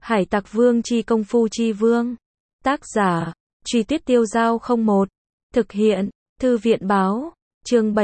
Hải Tặc Vương chi công phu chi vương. Tác giả, Truy Tuyết Tiêu Dao 01. Thực hiện, Thư viện báo. Chương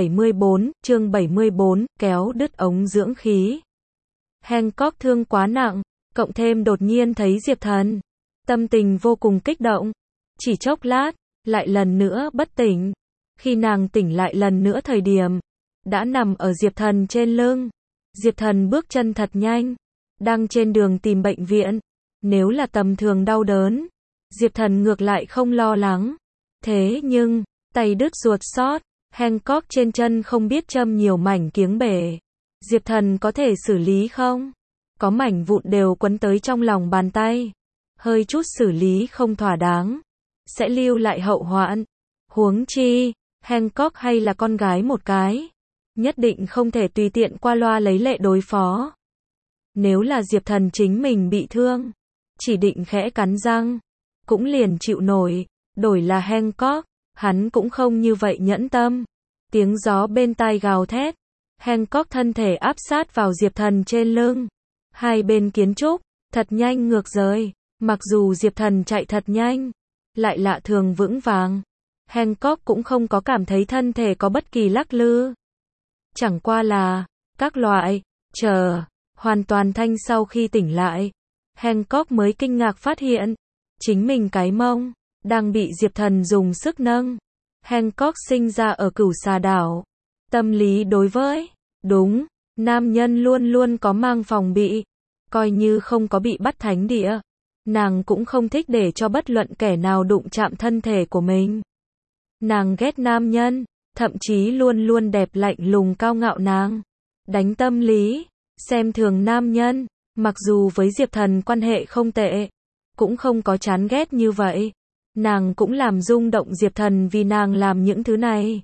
74, kéo đứt ống dưỡng khí. Hancock thương quá nặng, cộng thêm đột nhiên thấy Diệp Thần. Tâm tình vô cùng kích động. Chỉ chốc lát, lại lần nữa bất tỉnh. Khi nàng tỉnh lại lần nữa thời điểm, đã nằm ở Diệp Thần trên lưng. Diệp Thần bước chân thật nhanh, đang trên đường tìm bệnh viện. Nếu là tầm thường đau đớn, Diệp Thần ngược lại không lo lắng. Thế nhưng, tay đứt ruột sót, Hancock trên chân không biết châm nhiều mảnh kiếng bể. Diệp Thần có thể xử lý không? Có mảnh vụn đều quấn tới trong lòng bàn tay. Hơi chút xử lý không thỏa đáng, sẽ lưu lại hậu hoạn. Huống chi, Hancock hay là con gái một cái. Nhất định không thể tùy tiện qua loa lấy lệ đối phó. Nếu là Diệp Thần chính mình bị thương, chỉ định khẽ cắn răng, cũng liền chịu nổi. Đổi là Hancock, hắn cũng không như vậy nhẫn tâm. Tiếng gió bên tai gào thét. Hancock thân thể áp sát vào Diệp Thần trên lưng. Hai bên kiến trúc, thật nhanh ngược rời. Mặc dù Diệp Thần chạy thật nhanh, lại lạ thường vững vàng. Hancock cũng không có cảm thấy thân thể có bất kỳ lắc lư. Chẳng qua là, các loại, hoàn toàn thanh sau khi tỉnh lại. Hancock mới kinh ngạc phát hiện, chính mình cái mông, đang bị Diệp Thần dùng sức nâng. Hancock sinh ra ở Cửu Xà đảo. Tâm lý đối với, đúng, nam nhân luôn luôn có mang phòng bị. Coi như không có bị bắt thánh địa, nàng cũng không thích để cho bất luận kẻ nào đụng chạm thân thể của mình. Nàng ghét nam nhân, thậm chí luôn luôn đẹp lạnh lùng cao ngạo nàng. Đánh tâm lý, xem thường nam nhân, mặc dù với Diệp Thần quan hệ không tệ, cũng không có chán ghét như vậy. Nàng cũng làm rung động Diệp Thần vì nàng làm những thứ này.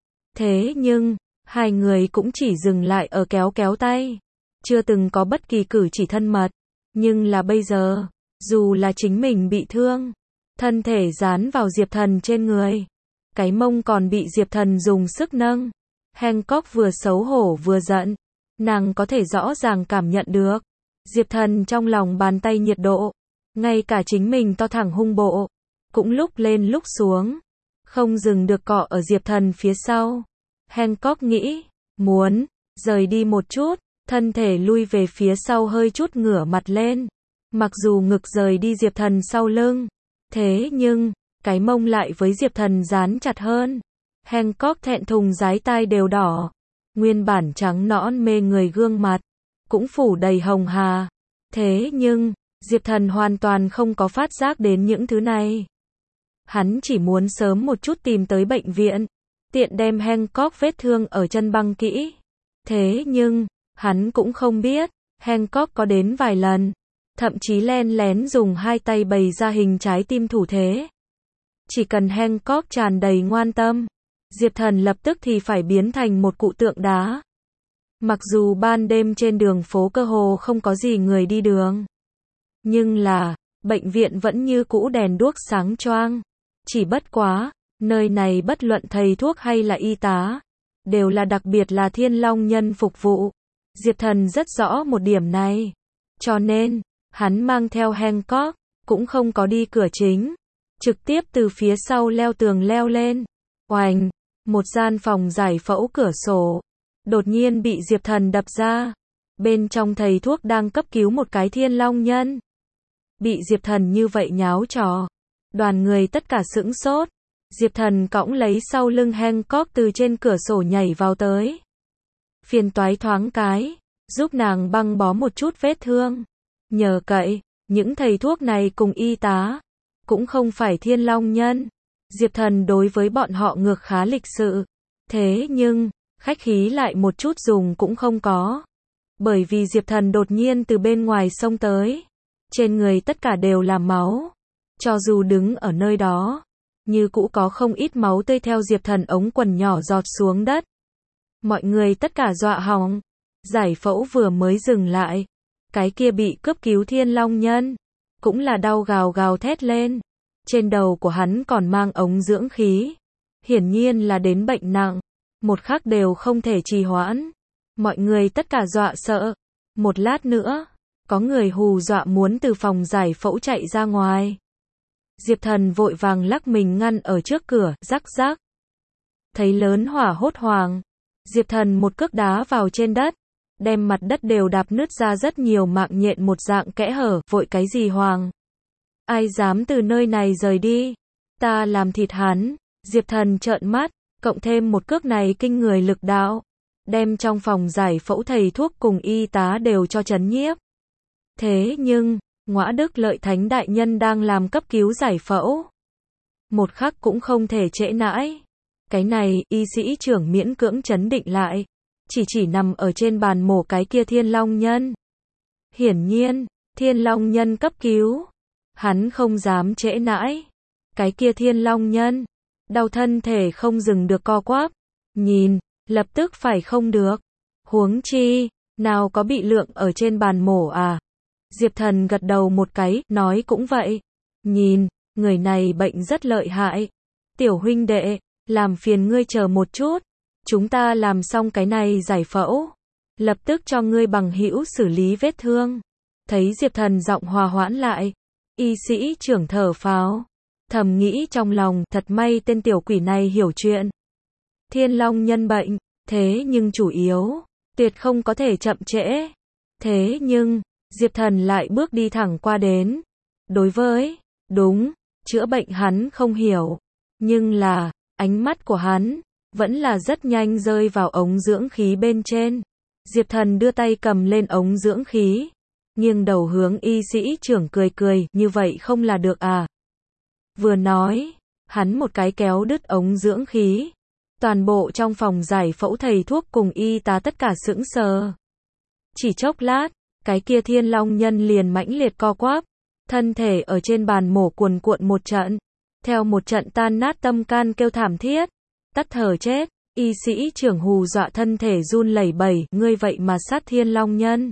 Thế nhưng, hai người cũng chỉ dừng lại ở kéo kéo tay. Chưa từng có bất kỳ cử chỉ thân mật. Nhưng là bây giờ, dù là chính mình bị thương, thân thể dán vào Diệp Thần trên người, cái mông còn bị Diệp Thần dùng sức nâng. Hancock vừa xấu hổ vừa giận. Nàng có thể rõ ràng cảm nhận được Diệp Thần trong lòng bàn tay nhiệt độ. Ngay cả chính mình to thẳng hung bộ, cũng lúc lên lúc xuống, không dừng được cọ ở Diệp Thần phía sau. Hancock nghĩ, muốn rời đi một chút, thân thể lui về phía sau hơi chút ngửa mặt lên. Mặc dù ngực rời đi Diệp Thần sau lưng, thế nhưng, cái mông lại với Diệp Thần dán chặt hơn. Hancock thẹn thùng dái tai đều đỏ. Nguyên bản trắng nõn mê người gương mặt, cũng phủ đầy hồng hà. Thế nhưng, Diệp Thần hoàn toàn không có phát giác đến những thứ này. Hắn chỉ muốn sớm một chút tìm tới bệnh viện, tiện đem Hancock vết thương ở chân băng kỹ. Thế nhưng, hắn cũng không biết, Hancock có đến vài lần, thậm chí len lén dùng hai tay bày ra hình trái tim thủ thế. Chỉ cần Hancock tràn đầy ngoan tâm, Diệp Thần lập tức thì phải biến thành một cụ tượng đá. Mặc dù ban đêm trên đường phố cơ hồ không có gì người đi đường, nhưng là, bệnh viện vẫn như cũ đèn đuốc sáng choang. Chỉ bất quá, nơi này bất luận thầy thuốc hay là y tá, đều là đặc biệt là Thiên Long nhân phục vụ. Diệp Thần rất rõ một điểm này. Cho nên, hắn mang theo Hancock, cũng không có đi cửa chính. Trực tiếp từ phía sau leo tường leo lên. Oành, một gian phòng giải phẫu cửa sổ, đột nhiên bị Diệp Thần đập ra. Bên trong thầy thuốc đang cấp cứu một cái Thiên Long nhân. Bị Diệp Thần như vậy nháo trò. Đoàn người tất cả sững sốt. Diệp Thần cõng lấy sau lưng Hancock từ trên cửa sổ nhảy vào tới. Phiền toái thoáng cái, giúp nàng băng bó một chút vết thương. Nhờ cậy, những thầy thuốc này cùng y tá, cũng không phải Thiên Long nhân. Diệp Thần đối với bọn họ ngược khá lịch sự. Thế nhưng, khách khí lại một chút dùng cũng không có. Bởi vì Diệp Thần đột nhiên từ bên ngoài xông tới. Trên người tất cả đều là máu. Cho dù đứng ở nơi đó, như cũ có không ít máu tươi theo Diệp Thần ống quần nhỏ giọt xuống đất. Mọi người tất cả dọa hỏng. Giải phẫu vừa mới dừng lại, cái kia bị cấp cứu Thiên Long nhân, cũng là đau gào gào thét lên. Trên đầu của hắn còn mang ống dưỡng khí. Hiển nhiên là đến bệnh nặng. Một khắc đều không thể trì hoãn. Mọi người tất cả dọa sợ. Một lát nữa, có người hù dọa muốn từ phòng giải phẫu chạy ra ngoài. Diệp Thần vội vàng lắc mình ngăn ở trước cửa, rắc rắc. Thấy lớn hỏa hốt hoảng, Diệp Thần một cước đá vào trên đất, đem mặt đất đều đạp nứt ra rất nhiều mạng nhện một dạng kẽ hở, vội cái gì hoàng. Ai dám từ nơi này rời đi, ta làm thịt hắn. Diệp Thần trợn mắt, cộng thêm một cước này kinh người lực đạo, đem trong phòng giải phẫu thầy thuốc cùng y tá đều cho chấn nhiếp. Thế nhưng, Ngõa Đức Lợi Thánh đại nhân đang làm cấp cứu giải phẫu. Một khắc cũng không thể trễ nãi. Cái này, y sĩ trưởng miễn cưỡng trấn định lại. Chỉ nằm ở trên bàn mổ cái kia Thiên Long Nhân. Hiển nhiên, Thiên Long Nhân cấp cứu. Hắn không dám trễ nãi. Cái kia Thiên Long Nhân. Đau thân thể không dừng được co quắp. Nhìn, lập tức phải không được. Huống chi, nào có bị lượng ở trên bàn mổ à? Diệp Thần gật đầu một cái, nói cũng vậy. Nhìn, người này bệnh rất lợi hại. Tiểu huynh đệ, làm phiền ngươi chờ một chút. Chúng ta làm xong cái này giải phẫu. Lập tức cho ngươi bằng hữu xử lý vết thương. Thấy Diệp Thần giọng hòa hoãn lại. Y sĩ trưởng thở phào. Thầm nghĩ trong lòng, thật may tên tiểu quỷ này hiểu chuyện. Thiên Long Nhân bệnh, thế nhưng chủ yếu, tuyệt không có thể chậm trễ. Thế nhưng, Diệp Thần lại bước đi thẳng qua đến. Đối với, đúng, chữa bệnh hắn không hiểu. Nhưng là, ánh mắt của hắn, vẫn là rất nhanh rơi vào ống dưỡng khí bên trên. Diệp Thần đưa tay cầm lên ống dưỡng khí. Nghiêng đầu hướng y sĩ trưởng cười, như vậy không là được à? Vừa nói, hắn một cái kéo đứt ống dưỡng khí. Toàn bộ trong phòng giải phẫu thầy thuốc cùng y tá tất cả sững sờ. Chỉ chốc lát, cái kia Thiên Long Nhân liền mãnh liệt co quắp. Thân thể ở trên bàn mổ cuồn cuộn một trận. Theo một trận tan nát tâm can kêu thảm thiết. Tắt thở chết. Y sĩ trưởng hù dọa thân thể run lẩy bẩy. Ngươi vậy mà sát Thiên Long Nhân.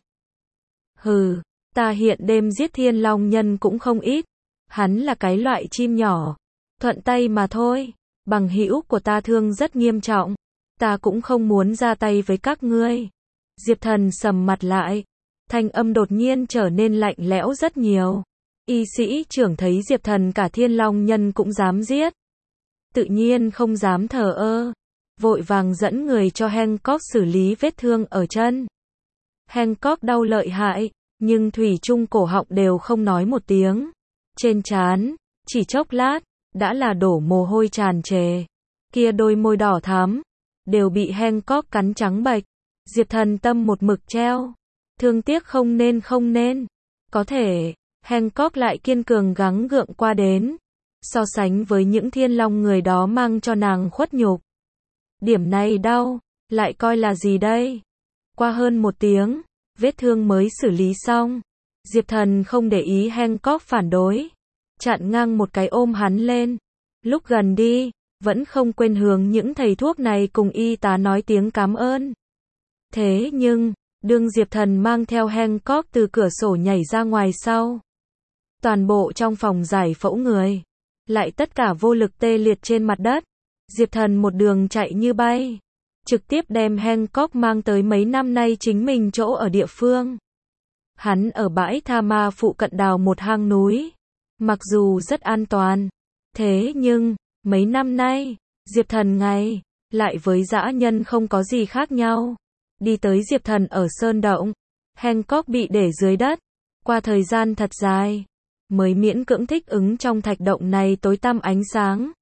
Hừ, ta hiện đêm giết Thiên Long Nhân cũng không ít. Hắn là cái loại chim nhỏ. Thuận tay mà thôi. Bằng hữu của ta thương rất nghiêm trọng. Ta cũng không muốn ra tay với các ngươi. Diệp Thần sầm mặt lại. Thanh âm đột nhiên trở nên lạnh lẽo rất nhiều. Y sĩ trưởng thấy Diệp Thần cả Thiên Long Nhân cũng dám giết. Tự nhiên không dám thờ ơ. Vội vàng dẫn người cho Hancock xử lý vết thương ở chân. Hancock đau lợi hại, nhưng thủy chung cổ họng đều không nói một tiếng. Trên trán, chỉ chốc lát, đã là đổ mồ hôi tràn trề. Kia đôi môi đỏ thắm, đều bị Hancock cắn trắng bệch. Diệp Thần tâm một mực treo. Thương tiếc không nên. Có thể, Hancock lại kiên cường gắng gượng qua đến. So sánh với những Thiên Long người đó mang cho nàng khuất nhục. Điểm này đau, lại coi là gì đây? Qua hơn một tiếng, vết thương mới xử lý xong. Diệp Thần không để ý Hancock phản đối. Chặn ngang một cái ôm hắn lên. Lúc gần đi, vẫn không quên hướng những thầy thuốc này cùng y tá nói tiếng cảm ơn. Thế nhưng, đương Diệp Thần mang theo Hancock từ cửa sổ nhảy ra ngoài sau. Toàn bộ trong phòng giải phẫu người, lại tất cả vô lực tê liệt trên mặt đất. Diệp Thần một đường chạy như bay. Trực tiếp đem Hancock mang tới mấy năm nay chính mình chỗ ở địa phương. Hắn ở bãi Tha Ma phụ cận đào một hang núi. Mặc dù rất an toàn. Thế nhưng, mấy năm nay, Diệp Thần lại với dã nhân không có gì khác nhau. Đi tới Diệp Thần ở sơn động. Hancock bị để dưới đất. Qua thời gian thật dài, mới miễn cưỡng thích ứng trong thạch động này tối tăm ánh sáng.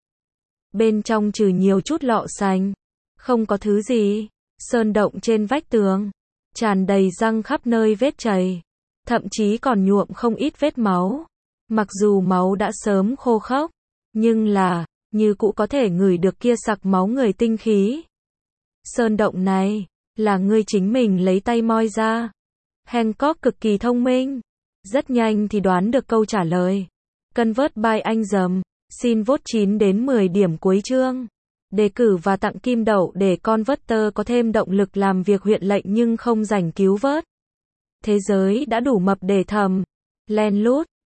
Bên trong trừ nhiều chút lọ sành, không có thứ gì. Sơn động trên vách tường, tràn đầy răng khắp nơi vết chảy. Thậm chí còn nhuộm không ít vết máu. Mặc dù máu đã sớm khô khốc, nhưng là, như cũ có thể ngửi được kia sặc máu người tinh khí. Sơn động này, là ngươi chính mình lấy tay moi ra. Hancock cực kỳ thông minh. Rất nhanh thì đoán được câu trả lời. Convert by anh dầm. Xin vote 9 đến 10 điểm cuối chương. Đề cử và tặng kim đậu để Converter có thêm động lực làm việc huyện lệnh nhưng không rảnh cứu vớt. Thế giới đã đủ mập để thầm. Len lút.